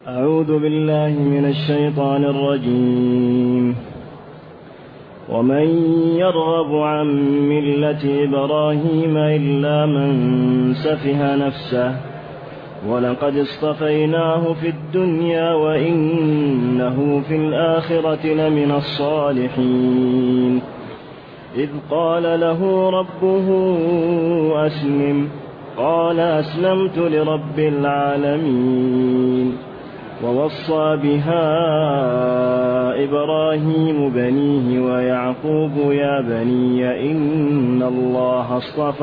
أعوذ بالله من الشيطان الرجيم. ومن يرغب عن ملة إبراهيم إلا من سفه نفسه ولقد اصطفيناه في الدنيا وإنه في الآخرة لمن الصالحين. إذ قال له ربه أسلم قال أسلمت لرب العالمين. ووصى بها إبراهيم بنيه ويعقوب يا بني إن الله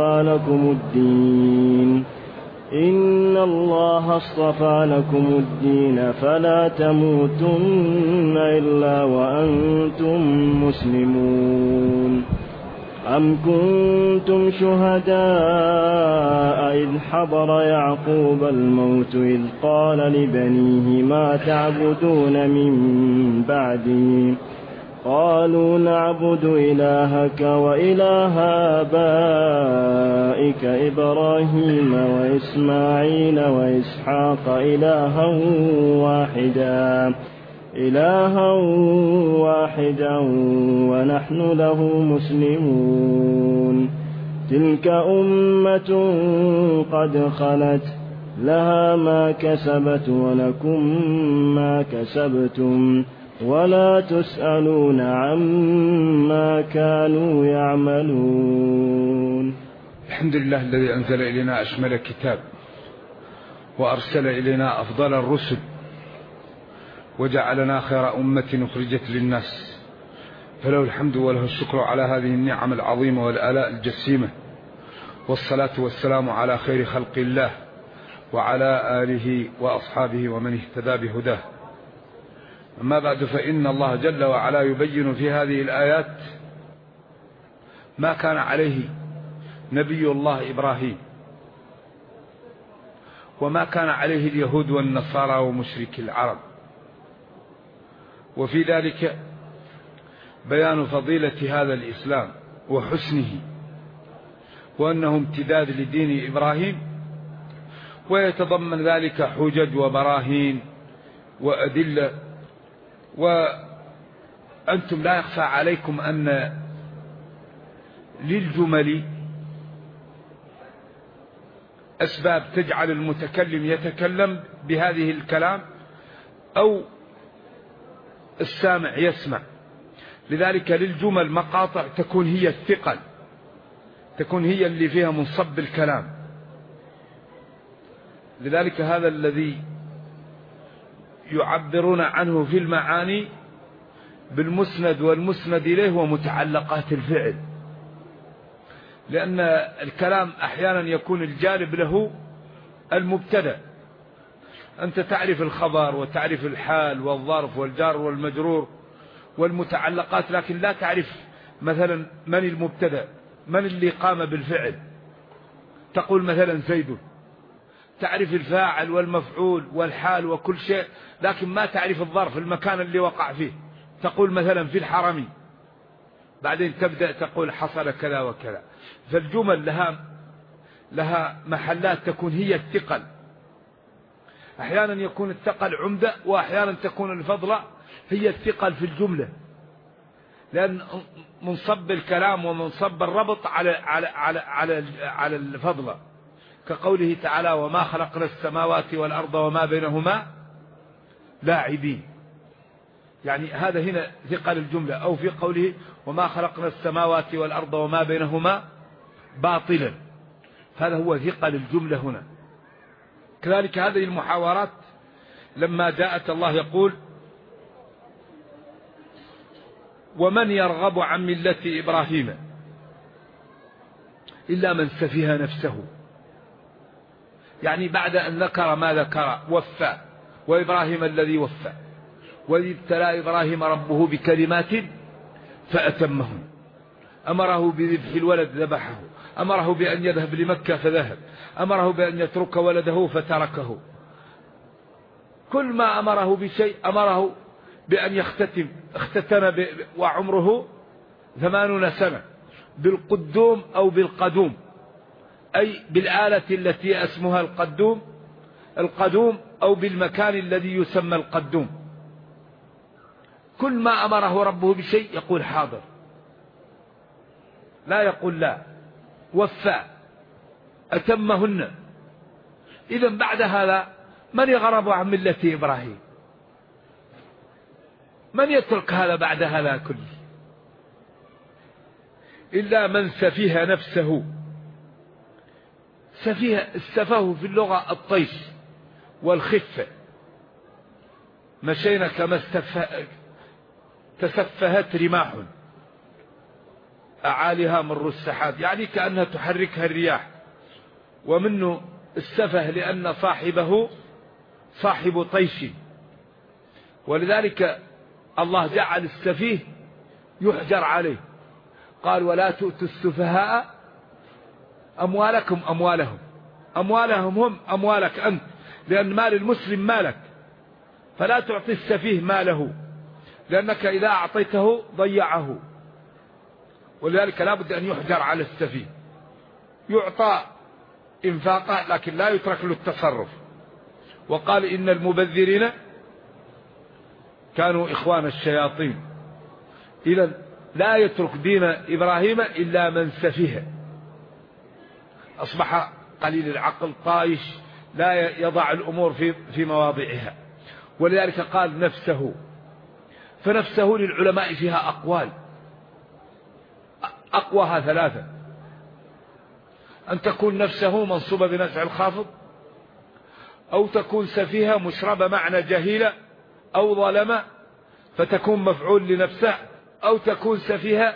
اصطفى لكم الدين فلا تموتن إلا وأنتم مسلمون. أم كنتم شهداء إذ حضر يعقوب الموت إذ قال لبنيه ما تعبدون من بعدي قالوا نعبد إلهك وإله آبائك إبراهيم وإسماعيل وإسحاق إلها واحدا ونحن له مسلمون. تلك أمة قد خلت لها ما كسبت ولكم ما كسبتم ولا تسألون عما كانوا يعملون. الحمد لله الذي أنزل إلينا أشمل كتاب وأرسل إلينا أفضل الرسل وجعلنا خير أمة أخرجت للناس، فله الحمد وله الشكر على هذه النعم العظيمة والآلاء الجسيمة، والصلاة والسلام على خير خلق الله وعلى آله وأصحابه ومن اهتدى بهداه. أما بعد، فإن الله جل وعلا يبين في هذه الآيات ما كان عليه نبي الله إبراهيم وما كان عليه اليهود والنصارى ومشركي العرب، وفي ذلك بيان فضيلة هذا الإسلام وحسنه وأنه امتداد لدين إبراهيم، ويتضمن ذلك حجج وبراهين وأدلة. وأنتم لا يخفى عليكم أن للجمل أسباب تجعل المتكلم يتكلم بهذه الكلام أو السامع يسمع. لذلك للجمل مقاطع تكون هي الثقل، تكون هي اللي فيها منصب الكلام. لذلك هذا الذي يعبرون عنه في المعاني بالمسند والمسند إليه ومتعلقات الفعل، لأن الكلام أحيانا يكون الجالب له المبتدأ. أنت تعرف الخبر وتعرف الحال والظرف والجار والمجرور والمتعلقات، لكن لا تعرف مثلا من المبتدأ، من اللي قام بالفعل. تقول مثلا زيد، تعرف الفاعل والمفعول والحال وكل شيء، لكن ما تعرف الظرف، المكان اللي وقع فيه. تقول مثلا في الحرم، بعدين تبدأ تقول حصل كذا وكذا. فالجمل لها محلات تكون هي الثقل. أحيانا يكون الثقل عمدة، وأحيانا تكون الفضلة هي الثقل في الجملة، لأن منصب الكلام ومنصب الربط على الفضلة، كقوله تعالى وما خلقنا السماوات والأرض وما بينهما لاعبين. يعني هذا هنا ثقل الجملة. أو في قوله وما خلقنا السماوات والأرض وما بينهما باطلا، هذا هو ثقل الجملة هنا. كذلك هذه المحاورات لما جاءت الله يقول ومن يرغب عن ملة إبراهيم إلا من سفه نفسه، يعني بعد أن ذكر ما ذكر وفى، وإبراهيم الذي وفى، وإذ ابتلى إبراهيم ربه بكلمات فأتمهن، أمره بذبح الولد ذبحه، أمره بأن يذهب لمكة فذهب، أمره بأن يترك ولده فتركه. كل ما أمره بشيء أمره بأن اختتن وعمره 80 سنة بالقدوم أو بالقدوم، أي بالآلة التي اسمها القدوم أو بالمكان الذي يسمى القدوم. كل ما أمره ربه بشيء يقول حاضر، لا يقول لا، وفى أتمهن. إذا بعد هذا من يغرب عن ملة إبراهيم؟ من يترك هذا بعد هذا كله؟ إلا من سفيه نفسه. السفه في اللغة الطيش والخفة. مشينا كما تسفهت رماح أعاليها مر السحاب، يعني كأنها تحركها الرياح. ومنه السفه لأن صاحبه صاحب طيش، ولذلك الله جعل السفيه يحجر عليه. قال ولا تؤتوا السفهاء أموالكم أموالهم. أموالهم هم أموالك أنت، لأن مال المسلم مالك، فلا تعطي السفيه ماله، لأنك إذا أعطيته ضيعه. ولذلك لا بد أن يحجر على السفيه، يعطى إنفاقا لكن لا يترك له التصرف. وقال إن المبذرين كانوا إخوان الشياطين. إذن لا يترك دين إبراهيم إلا من سفيه، أصبح قليل العقل طائش، لا يضع الأمور في مواضعها. ولذلك قال نفسه. فنفسه للعلماء فيها أقوال، أقواها ثلاثة: أن تكون نفسه منصوبة بنزع الخافض، أو تكون سفيهة مشربة معنى جهيلة أو ظلمة فتكون مفعول لنفسه، أو تكون سفيهة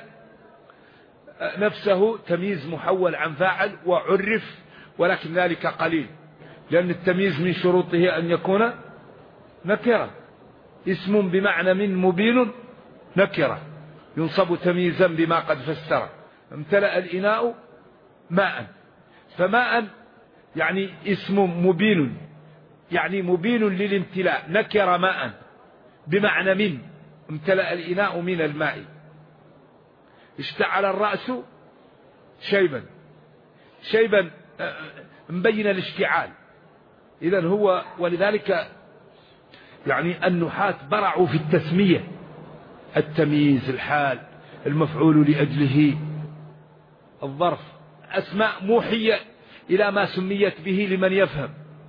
نفسه تمييز محول عن فاعل وعرف، ولكن ذلك قليل، لأن التمييز من شروطه أن يكون نكرة. اسم بمعنى من مبين نكرة ينصب تمييزا بما قد فسر. امتلأ الإناء ماء، فماء يعني اسم مبين، يعني مبين للامتلاء. نكر ماء بمعنى من، امتلأ الإناء من الماء. اشتعل الرأس شيبا، شيبا مبين الاشتعال. إذن هو، ولذلك يعني النحاة برعوا في التسمية، التمييز، الحال، المفعول لأجله، الظرف، أسماء موحية إلى ما سميت به لمن يفهم.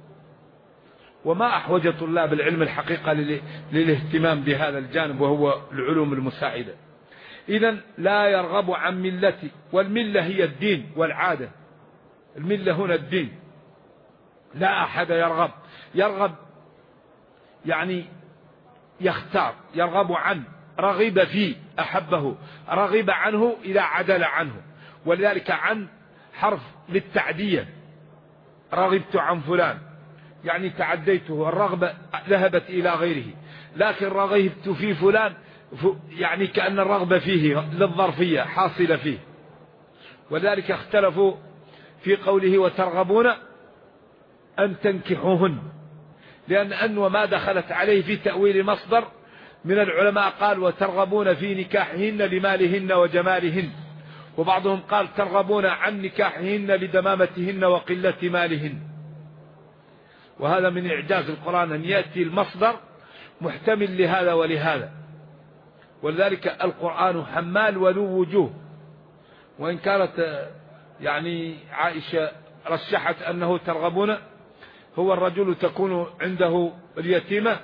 وما أحوج طلاب العلم الحقيقة للاهتمام بهذا الجانب، وهو العلوم المساعدة. إذن لا يرغب عن ملتي، والملة هي الدين والعادة. الملة هنا الدين. لا أحد يرغب يعني يختار. يرغب عن، رغب فيه أحبه، رغب عنه إذا عدل عنه. ولذلك عن حرف للتعدية. رغبت عن فلان يعني تعديته، الرغبة ذهبت إلى غيره. لكن رغبت في فلان يعني كأن الرغبة فيه للظرفية حاصلة فيه. ولذلك اختلفوا في قوله وترغبون أن تنكحوهن، لأن وما دخلت عليه في تأويل مصدر من العلماء قال وترغبون في نكاحهن لمالهن وجمالهن، وبعضهم قال ترغبون عن نكاحهن لدمامتهن وقلة مالهن. وهذا من إعجاز القرآن أن يأتي المصدر محتمل لهذا ولهذا. ولذلك القرآن حمال ولو وجوه. وإن كانت يعني عائشة رشحت أنه ترغبون، هو الرجل تكون عنده اليتيمة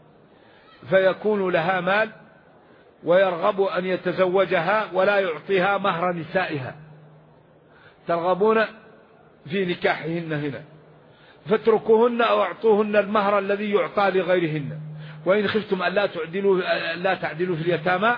فيكون لها مال ويرغب أن يتزوجها ولا يعطيها مهر نسائها. ترغبون في نكاحهن هنا، فاتركوهن أو أعطوهن المهر الذي يعطى لغيرهن. وإن خفتم أن لا تعدلوا في اليتامى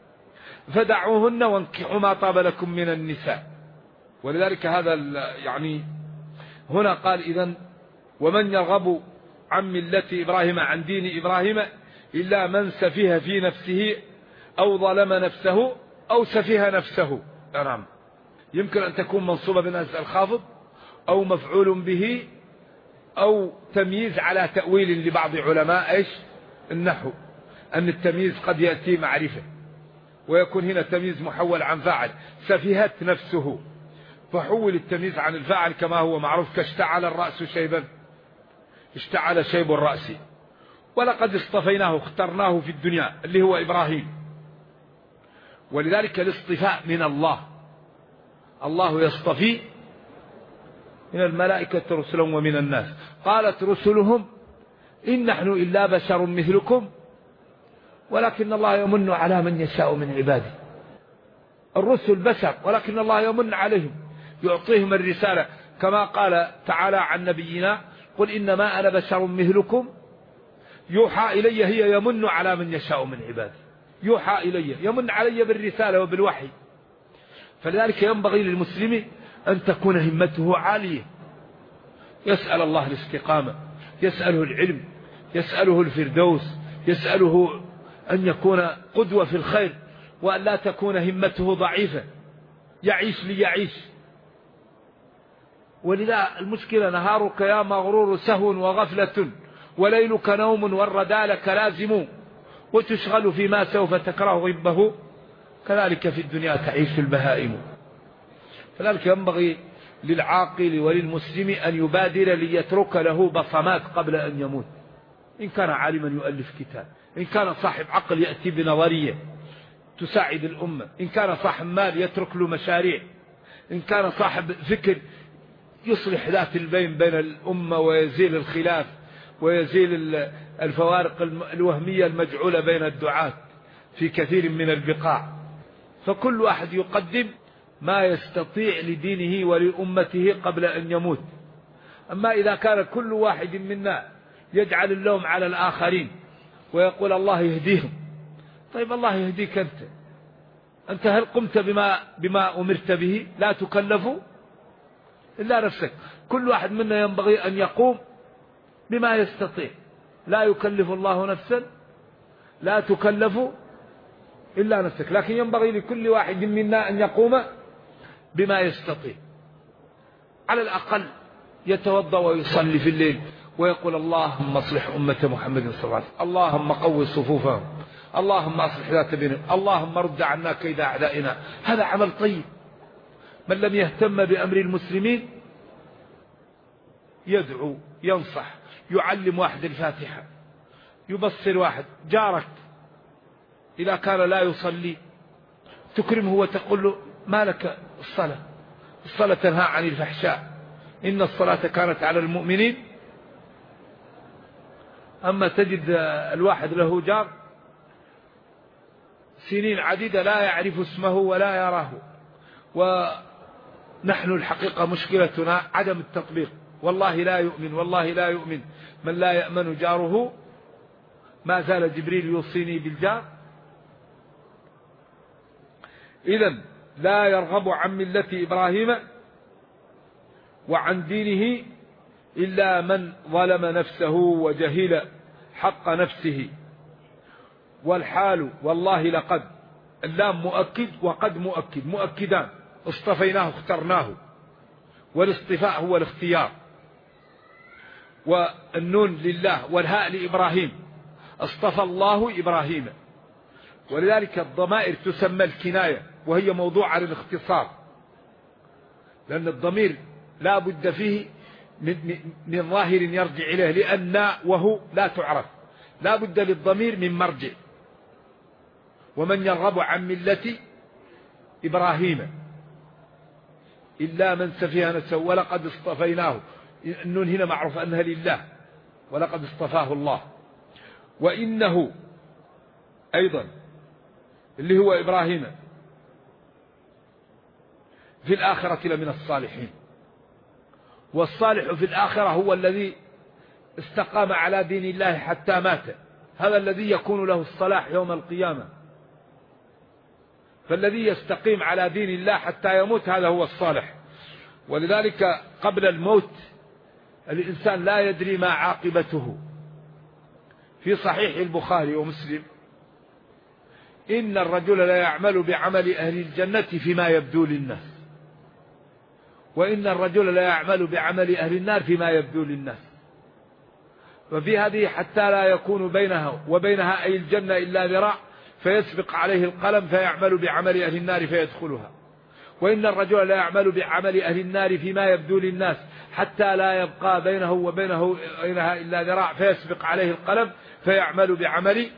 فدعوهن وانكحوا ما طاب لكم من النساء. ولذلك هذا يعني هنا قال إذن ومن يرغب عن ملة إبراهيم، عن دين إبراهيم، إلا من سفيه في نفسه أو ظلم نفسه أو سفيه نفسه. نعم، يمكن أن تكون منصوبة بنزع الخافض أو مفعول به أو تمييز على تأويل لبعض علماء إيش النحو، أن التمييز قد يأتي معرفة ويكون هنا تمييز محول عن فاعل. سفيهت نفسه فحول التمييز عن الفاعل كما هو معروف، كاشتعل الرأس شيبا اشتعل شيب الرأس. ولقد اصطفيناه اخترناه في الدنيا اللي هو إبراهيم. ولذلك الاصطفاء من الله، الله يصطفي من الملائكة رسلا ومن الناس. قالت رسلهم إن نحن إلا بشر مثلكم ولكن الله يمن على من يشاء من عباده. الرسل بشر ولكن الله يمن عليهم يعطيهم الرسالة، كما قال تعالى عن نبينا قل إنما أنا بشر مثلكم يوحى إلي. هي يمن على من يشاء من عباده، يوحى إلي، يمن علي بالرسالة وبالوحي. فلذلك ينبغي للمسلم أن تكون همته عالية، يسأل الله الاستقامة، يسأله العلم، يسأله الفردوس، يسأله أن يكون قدوة في الخير، وأن لا تكون همته ضعيفة يعيش ليعيش. ولذا المشكلة نهارك يا مغرور سهو وغفلة وليلك نوم والردى لك لازم وتشغل فيما سوف تكره غبه كذلك في الدنيا تعيش البهائم. فذلك ينبغي للعاقل وللمسلم أن يبادر ليترك له بصمات قبل أن يموت. إن كان عالما يؤلف كتاب، إن كان صاحب عقل يأتي بنظرية تساعد الأمة، إن كان صاحب مال يترك له مشاريع، إن كان صاحب فكر يصلح ذات البين بين الأمة ويزيل الخلاف ويزيل الفوارق الوهمية المجعولة بين الدعاة في كثير من البقاع. فكل واحد يقدم ما يستطيع لدينه ولأمته قبل أن يموت. أما إذا كان كل واحد منا يجعل اللوم على الآخرين ويقول الله يهديهم، طيب الله يهديك أنت هل قمت بما أمرت به؟ لا تكلف إلا نفسك. كل واحد منا ينبغي أن يقوم بما يستطيع، لا يكلف الله نفسا، لا تكلف إلا نفسك، لكن ينبغي لكل واحد منا أن يقوم بما يستطيع. على الأقل يتوضأ ويصلي في الليل ويقول اللهم اصلح أمة محمد صلى الله عليه وسلم، اللهم قوي صفوفهم، اللهم اصلح ذات بينهم، اللهم رد عنا كيد أعدائنا. هذا عمل طيب. من لم يهتم بأمر المسلمين يدعو، ينصح، يعلم واحد الفاتحة، يبصر واحد جارك إذا كان لا يصلي تكرمه وتقول له ما لك الصلاة تنهى عن الفحشاء إن الصلاة كانت على المؤمنين. أما تجد الواحد له جار سنين عديدة لا يعرف اسمه ولا يراه. ونحن الحقيقة مشكلتنا عدم التطبيق. والله لا يؤمن، والله لا يؤمن من لا يأمن جاره. ما زال جبريل يوصيني بالجار. إذن لا يرغب عن ملة إبراهيم وعن دينه إلا من ظلم نفسه وجهل حق نفسه. والحال والله لقد، اللام مؤكد وقد مؤكد، مؤكدان، اصطفيناه اخترناه، والاصطفاء هو الاختيار. والنون لله والهاء لإبراهيم، اصطفى الله إبراهيم. ولذلك الضمائر تسمى الكناية وهي موضوع على الاختصار، لأن الضمير لا بد فيه من ظاهر يرجع إليه، لأن وهو لا تعرف، لا بد للضمير من مرجع. ومن يرغب عن ملة إبراهيم إلا من سفه نفسه ولقد اصطفيناه. النون هنا معروف أنها لله، ولقد اصطفاه الله. وإنه أيضا اللي هو إبراهيم في الآخرة لمن الصالحين. والصالح في الآخرة هو الذي استقام على دين الله حتى مات، هذا الذي يكون له الصلاح يوم القيامة. فالذي يستقيم على دين الله حتى يموت هذا هو الصالح. ولذلك قبل الموت الإنسان لا يدري ما عاقبته. في صحيح البخاري ومسلم إن الرجل لا يعمل بعمل أهل الجنة فيما يبدو للناس، وإن الرجل لا يعمل بعمل أهل النار فيما يبدو للناس. وفي هذه حتى لا يكون بينها وبينها أي الجنة إلا ذراع فيسبق عليه القلم فيعمل بعمل أهل النار فيدخلها. وإن الرجل لا يعمل بعمل أهل النار فيما يبدو للناس حتى لا يبقى بينه وبينها إلا ذراع فيسبق عليه القلم فيعمل بعمل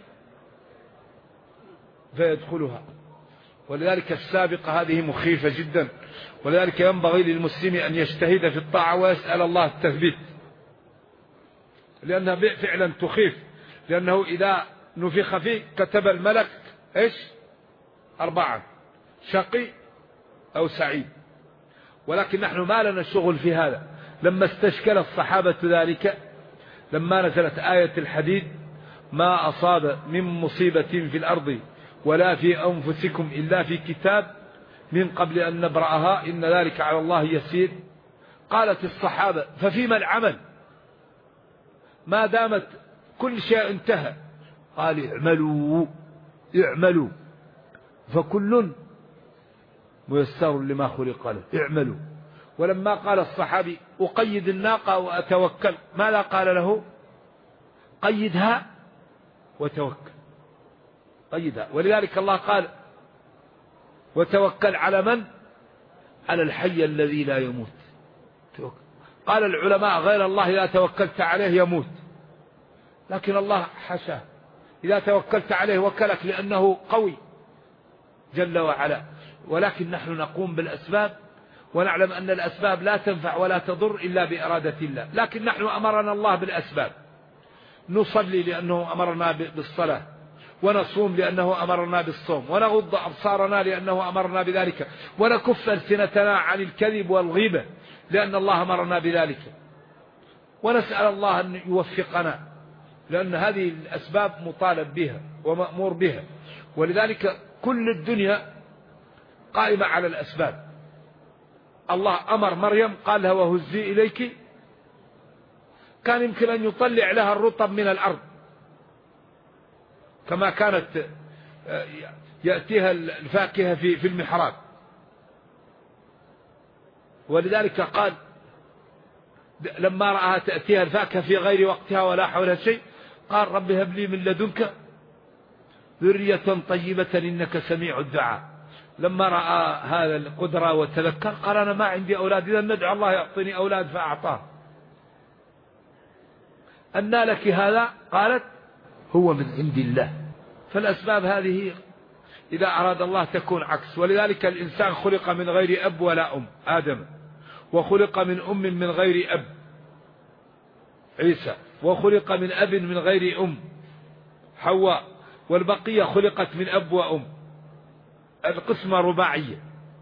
فيدخلها. ولذلك السابقة هذه مخيفة جدا، ولذلك ينبغي للمسلم أن يجتهد في الطاعة ويسأل الله التثبيت، لأنها فعلا تخيف، لأنه إذا نفخ فيه كتب الملك إيش 4 شقي أو سعيد. ولكن نحن ما لنا شغل في هذا. لما استشكل الصحابة ذلك لما نزلت آية الحديد ما أصاب من مصيبة في الأرض ولا في أنفسكم إلا في كتاب من قبل أن نبرأها إن ذلك على الله يسير. قالت الصحابة ففيما العمل ما دامت كل شيء انتهى؟ قال اعملوا فكل ميسر لما خلق له، اعملوا. ولما قال الصحابي أقيد الناقة وأتوكل ماذا قال له؟ قيدها وتوكل، قيدها. ولذلك الله قال وتوكل على من؟ على الحي الذي لا يموت. قال العلماء غير الله إذا توكلت عليه يموت، لكن الله حشاه إذا توكلت عليه وكلك لأنه قوي جل وعلا. ولكن نحن نقوم بالأسباب ونعلم أن الأسباب لا تنفع ولا تضر إلا بإرادة الله، لكن نحن أمرنا الله بالأسباب. نصلي لأنه أمرنا بالصلاة، ونصوم لأنه أمرنا بالصوم، ونغض أبصارنا لأنه أمرنا بذلك، ونكف ألسنتنا عن الكذب والغيبة لأن الله أمرنا بذلك، ونسأل الله أن يوفقنا لأن هذه الأسباب مطالب بها ومأمور بها. ولذلك كل الدنيا قائمة على الأسباب. الله أمر مريم قال لها وهزي إليك، كان يمكن أن يطلع لها الرطب من الأرض كما كانت يأتيها الفاكهة في المحراب. ولذلك قال لما رأها تأتيها الفاكهة في غير وقتها ولا حولها شيء قال رب هب لي من لدنك ذرية طيبة إنك سميع الدعاء. لما رأى هذا القدرة وتذكر قال أنا ما عندي أولاد، إذا ندعو الله يعطيني أولاد فأعطاه. أنى لك هذا؟ قالت هو من عند الله. فالأسباب هذه إذا أراد الله تكون عكس. ولذلك الإنسان خلق من غير أب ولا أم آدم، وخلق من أم من غير أب عيسى، وخلق من أب من غير أم حواء، والبقية خلقت من أب وأم. القسمة رباعية،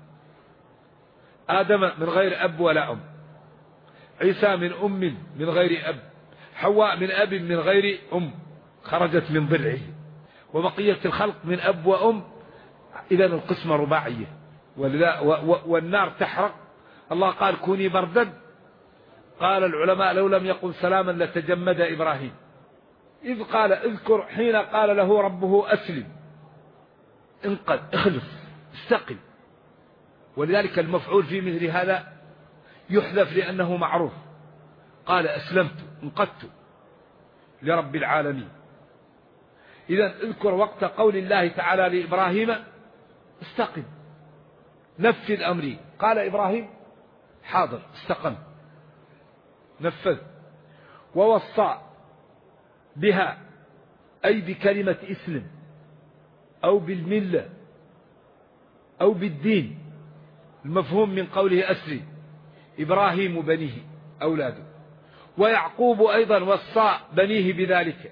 آدم من غير أب ولا أم، عيسى من أم من غير أب، حواء من أب من غير أم خرجت من ضلعه، وبقية الخلق من أب وأم. إذا القسمة رباعية. والنار تحرق. الله قال كوني بردا، قال العلماء لو لم يقل سلاما لتجمد إبراهيم. إذ قال اذكر حين قال له ربه أسلم، انقذ اخلص استقل. ولذلك المفعول في مثل هذا يحذف لأنه معروف. قال أسلمت انقذت لرب العالمين. إذا اذكر وقت قول الله تعالى لإبراهيم استقم نفذ أمري. قال إبراهيم حاضر استقم نفذ. ووصى بها أي بكلمة اسلم أو بالملة أو بالدين، المفهوم من قوله أسري إبراهيم بنيه أولاده. ويعقوب أيضا وصى بنيه بذلك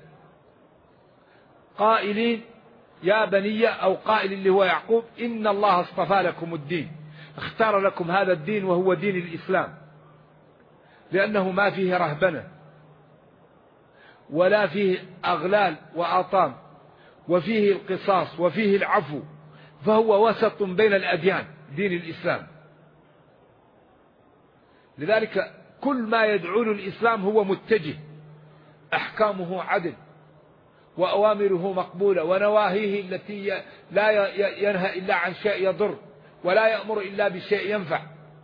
قائلين يا بني، أو قائل اللي هو يعقوب إن الله اصطفى لكم الدين، اختار لكم هذا الدين وهو دين الإسلام، لأنه ما فيه رهبنة ولا فيه أغلال وآطام، وفيه القصاص وفيه العفو، فهو وسط بين الأديان دين الإسلام. لذلك كل ما يدعون الإسلام هو متجه، أحكامه عدل وأوامره مقبولة، ونواهيه التي لا ينهى إلا عن شيء يضر ولا يأمر إلا بشيء ينفع.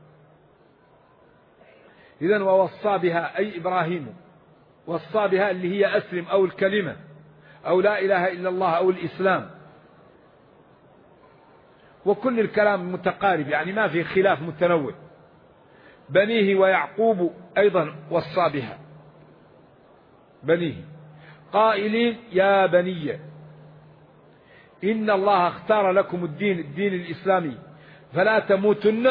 إذن ووصى بها أي إبراهيم وصى بها اللي هي أسلم أو الكلمة أو لا إله إلا الله أو الإسلام. وكل الكلام متقارب، يعني ما في خلاف متنوع. بنيه ويعقوب أيضا وصى بها بنيه قائلين يا بني إن الله اختار لكم الدين الإسلامي فلا تموتن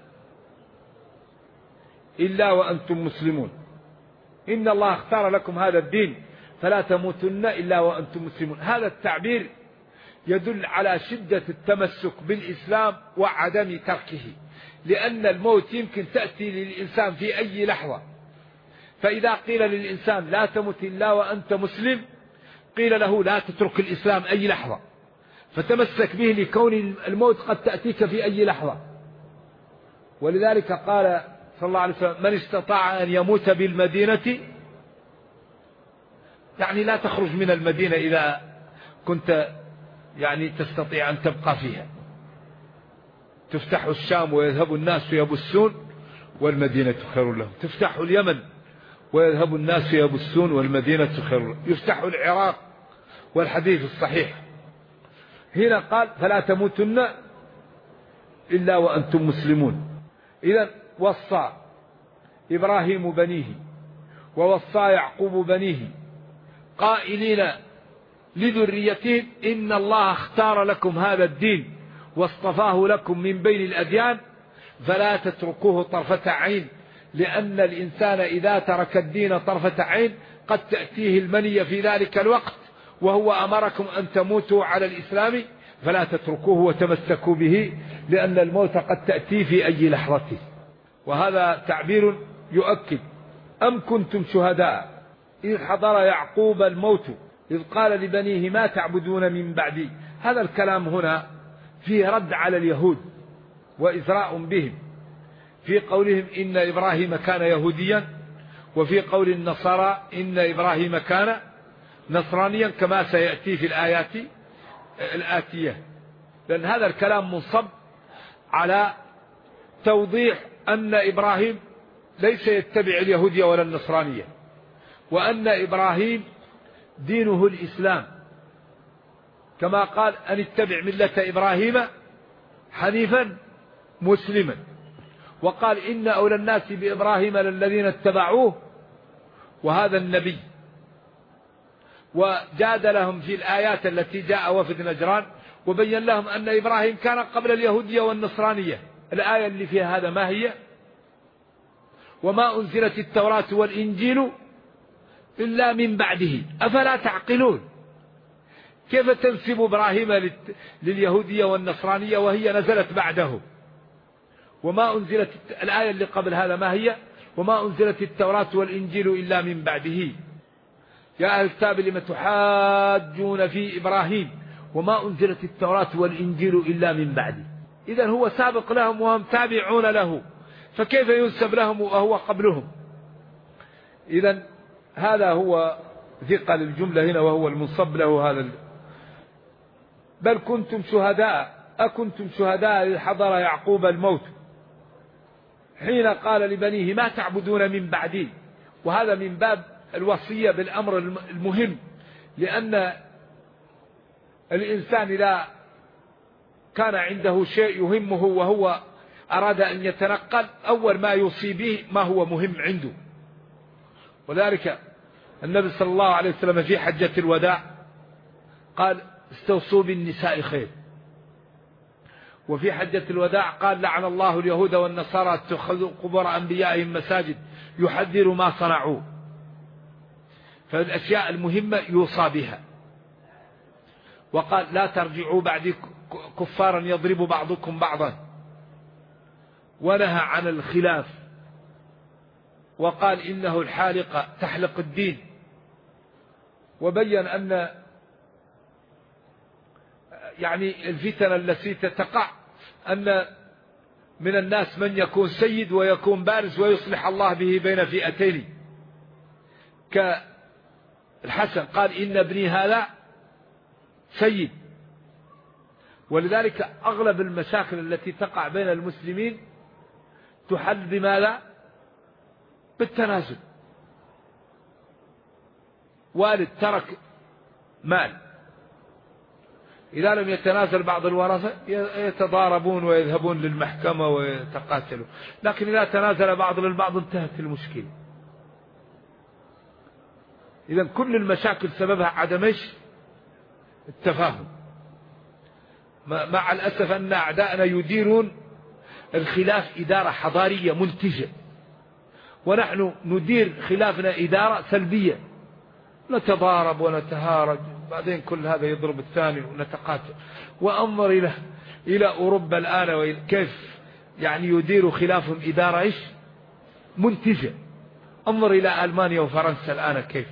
إلا وأنتم مسلمون. إن الله اختار لكم هذا الدين فلا تموتن إلا وأنتم مسلمون. هذا التعبير يدل على شدة التمسك بالإسلام وعدم تركه، لأن الموت يمكن تأتي للإنسان في أي لحظة، فإذا قيل للإنسان لا تمت إلا وأنت مسلم قيل له لا تترك الإسلام أي لحظة، فتمسك به لكون الموت قد تأتيك في أي لحظة. ولذلك قال صلى الله عليه وسلم من استطاع أن يموت بالمدينة، يعني لا تخرج من المدينة إذا كنت يعني تستطيع أن تبقى فيها. تفتح الشام ويذهب الناس يبسون والمدينة خير لهم، تفتح اليمن ويذهب الناس يبسون والمدينة خير لهم، يفتح العراق والحديث الصحيح. هنا قال فلا تموتن إلا وأنتم مسلمون. إذن وصى إبراهيم بنيه ووصى يعقوب بنيه قائلين لذريتهم إن الله اختار لكم هذا الدين واصطفاه لكم من بين الأديان فلا تتركوه طرفة عين، لأن الإنسان إذا ترك الدين طرفة عين قد تأتيه المنية في ذلك الوقت، وهو أمركم أن تموتوا على الإسلام فلا تتركوه وتمسكوا به، لأن الموت قد تأتي في أي لحظة. وهذا تعبير يؤكد أم كنتم شهداء إذ حضر يعقوب الموت إذ قال لبنيه ما تعبدون من بعدي. هذا الكلام هنا فيه رد على اليهود وإزراء بهم في قولهم إن إبراهيم كان يهوديا، وفي قول النصارى إن إبراهيم كان نصرانيا كما سيأتي في الآيات الآتية، لأن هذا الكلام منصب على توضيح أن إبراهيم ليس يتبع اليهودية ولا النصرانية، وأن إبراهيم دينه الإسلام، كما قال أن اتبع ملة إبراهيم حنيفا مسلما، وقال إن أولى الناس بإبراهيم للذين اتبعوه وهذا النبي. وجادلهم في الآيات التي جاء وفد نجران وبين لهم أن إبراهيم كان قبل اليهودية والنصرانية. الآية اللي فيها هذا ما هي؟ وما أنزلت التوراة والإنجيل إلا من بعده أفلا تعقلون. كيف تنسب إبراهيم لليهودية والنصرانية وهي نزلت بعده؟ وما أنزلت الآية اللي قبل هذا ما هي؟ وما أنزلت التوراة والإنجيل إلا من بعده. يا أهل الكتاب لم تحاجون في إبراهيم وما أنزلت التوراة والإنجيل إلا من بعده. إذن هو سابق لهم وهم تابعون له، فكيف ينسب لهم وهو قبلهم؟ إذن هذا هو ثقل الجملة هنا، وهو المنصب له هذا. بل كنتم شهداء أكنتم شهداء إذ حضر يعقوب الموت حين قال لبنيه ما تعبدون من بعدي. وهذا من باب الوصية بالأمر المهم، لأن الإنسان إذا كان عنده شيء يهمه وهو أراد أن يتنقل أول ما يوصي به ما هو مهم عنده. وذلك النبي صلى الله عليه وسلم في حجة الوداع قال استوصوا بالنساء خير، وفي حجة الوداع قال لعن الله اليهود والنصارى اتخذوا قبور أنبيائهم مساجد يحذر ما صنعوا. فالأشياء المهمة يوصى بها. وقال لا ترجعوا بعد كفارا يضرب بعضكم بعضا، ونهى عن الخلاف، وقال إنه الحالقة تحلق الدين، وبين أن يعني الفتن التي تتقع أن من الناس من يكون سيد ويكون بارز ويصلح الله به بين فئتين، كالحسن قال إن ابني هذا سيد. ولذلك أغلب المشاكل التي تقع بين المسلمين تحل بماذا؟ بالتنازل. والد ترك مال إذا لم يتنازل بعض الورثة يتضاربون ويذهبون للمحكمة ويتقاتلون، لكن إذا تنازل بعض للبعض انتهت المشكلة. إذا كل المشاكل سببها عدم التفاهم. مع الأسف أن أعداءنا يديرون الخلاف إدارة حضارية منتجة، ونحن ندير خلافنا إدارة سلبية، نتضارب ونتهارج، بعدين كل هذا يضرب الثاني ونتقاتل. وأنظر إلى أوروبا الآن وكيف يعني يدير خلافهم إدارة منتجة. انظر إلى ألمانيا وفرنسا الآن كيف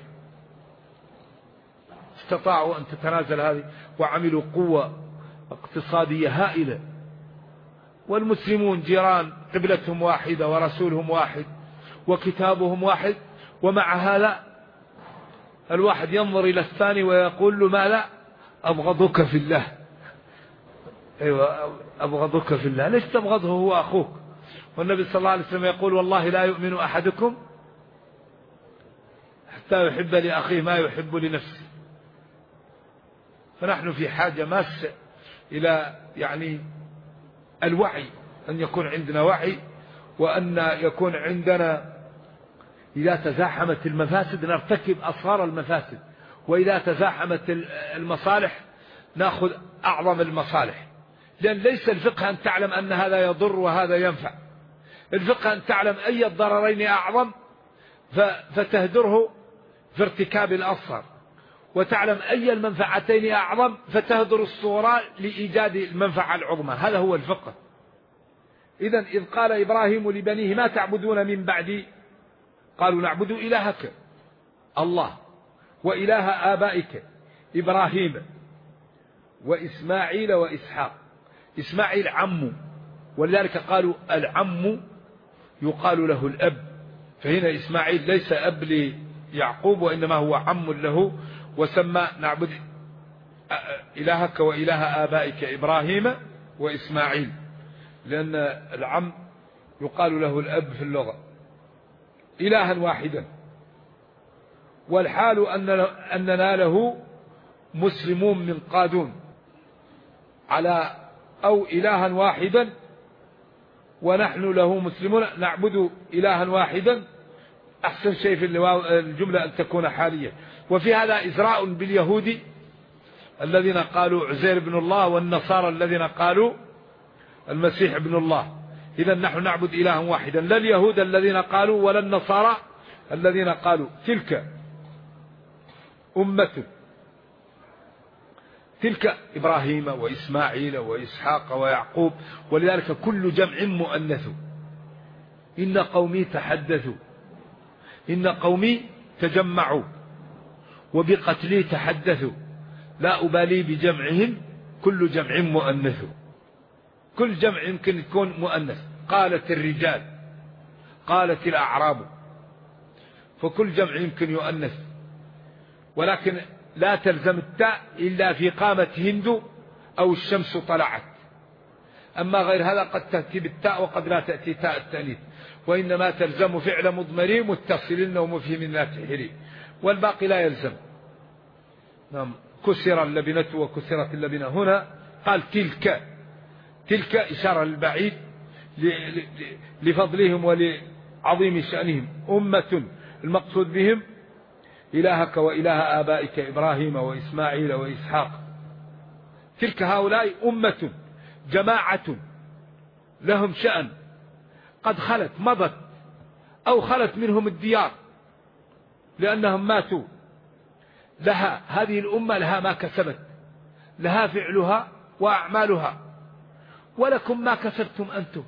استطاعوا أن تتنازل هذه وعملوا قوة اقتصادية هائلة، والمسلمون جيران قبلتهم واحدة ورسولهم واحد وكتابهم واحد، ومع هذا الواحد ينظر إلى الثاني ويقول له ما لا أبغضك في الله. أيوة أبغضك في الله، ليش تبغضه هو أخوك؟ والنبي صلى الله عليه وسلم يقول والله لا يؤمن أحدكم حتى يحب لأخيه ما يحب لنفسه. فنحن في حاجة ماسة إلى يعني الوعي، أن يكون عندنا وعي، وأن يكون عندنا إذا تزاحمت المفاسد نرتكب أصغر المفاسد، وإذا تزاحمت المصالح نأخذ أعظم المصالح. لأن ليس الفقه أن تعلم أن هذا يضر وهذا ينفع، الفقه أن تعلم أي الضررين أعظم فتهدره في ارتكاب الأصغر، وتعلم أي المنفعتين أعظم فتهدر الصغرى لإيجاد المنفعة العظمى. هذا هو الفقه. إذن إذ قال إبراهيم لبنيه ما تعبدون من بعدي قالوا نعبد إلهك الله وإله آبائك إبراهيم وإسماعيل وإسحاق. إسماعيل عمه، ولذلك قالوا العم يقال له الأب، فهنا إسماعيل ليس أب ليعقوب وإنما هو عم له، وسمى نعبد إلهك وإله آبائك إبراهيم وإسماعيل، لأن العم يقال له الأب في اللغة. إلها واحدا، والحال أننا له مسلمون من قادون على أو إلها واحدا ونحن له مسلمون نعبد إلها واحدا. أحسن شيء في الجملة أن تكون حالية. وفي هذا إزراء باليهود الذين قالوا عزير بن الله، والنصارى الذين قالوا المسيح ابن الله. إذا نحن نعبد إلها واحدا، لا اليهود الذين قالوا ولا النصارى الذين قالوا. تلك أمة، تلك إبراهيم وإسماعيل وإسحاق ويعقوب، ولذلك كل جمع مؤنث. إن قومي تحدثوا، إن قومي تجمعوا، وبقتلي تحدثوا، لا أبالي بجمعهم كل جمع مؤنث. كل جمع يمكن يكون مؤنث، قالت الرجال، قالت الأعراب، فكل جمع يمكن يؤنث، ولكن لا تلزم التاء إلا في قامة هند أو الشمس طلعت. أما غير هذا قد تأتي بالتاء وقد لا تأتي تاء التأنيث، وإنما تلزم فعل مضمري متصل ومفهم لا تحري، والباقي لا يلزم. نعم. كسر اللبنة وكسرت اللبنة. هنا قال تلك، تلك إشارة للبعيد لفضلهم ولعظيم شأنهم. أمة المقصود بهم إلهك وإله آبائك إبراهيم وإسماعيل وإسحاق. تلك هؤلاء أمة، جماعة لهم شأن قد خلت مضت أو خلت منهم الديار لأنهم ماتوا. لها هذه الأمة لها ما كسبت، لها فعلها وأعمالها، ولكم ما كسبتم أنتم،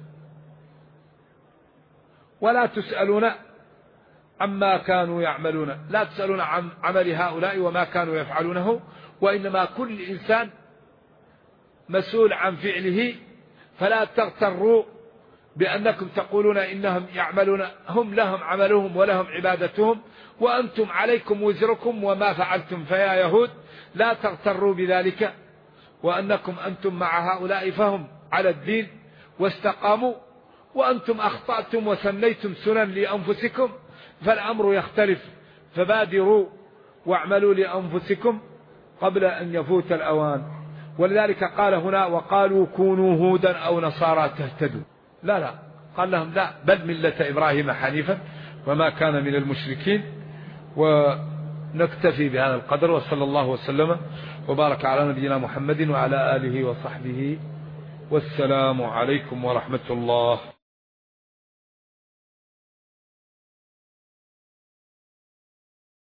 ولا تسألون عما كانوا يعملون. لا تسألون عن عمل هؤلاء وما كانوا يفعلونه، وإنما كل إنسان مسؤول عن فعله. فلا تغتروا بأنكم تقولون إنهم يعملون، هم لهم عملهم ولهم عبادتهم، وأنتم عليكم وزركم وما فعلتم. فيا يهود لا تغتروا بذلك، وأنكم أنتم مع هؤلاء فهم على الدين واستقاموا، وأنتم أخطأتم وسنيتم سنن لأنفسكم، فالأمر يختلف. فبادروا واعملوا لأنفسكم قبل أن يفوت الأوان. ولذلك قال هنا وقالوا كونوا هودا أو نصارى تهتدوا. لا قال لهم لا، بل ملة إبراهيم حنيفا وما كان من المشركين. ونكتفي بهذا القدر، وصلى الله وسلم وبارك على نبينا محمد وعلى آله وصحبه، والسلام عليكم ورحمة الله.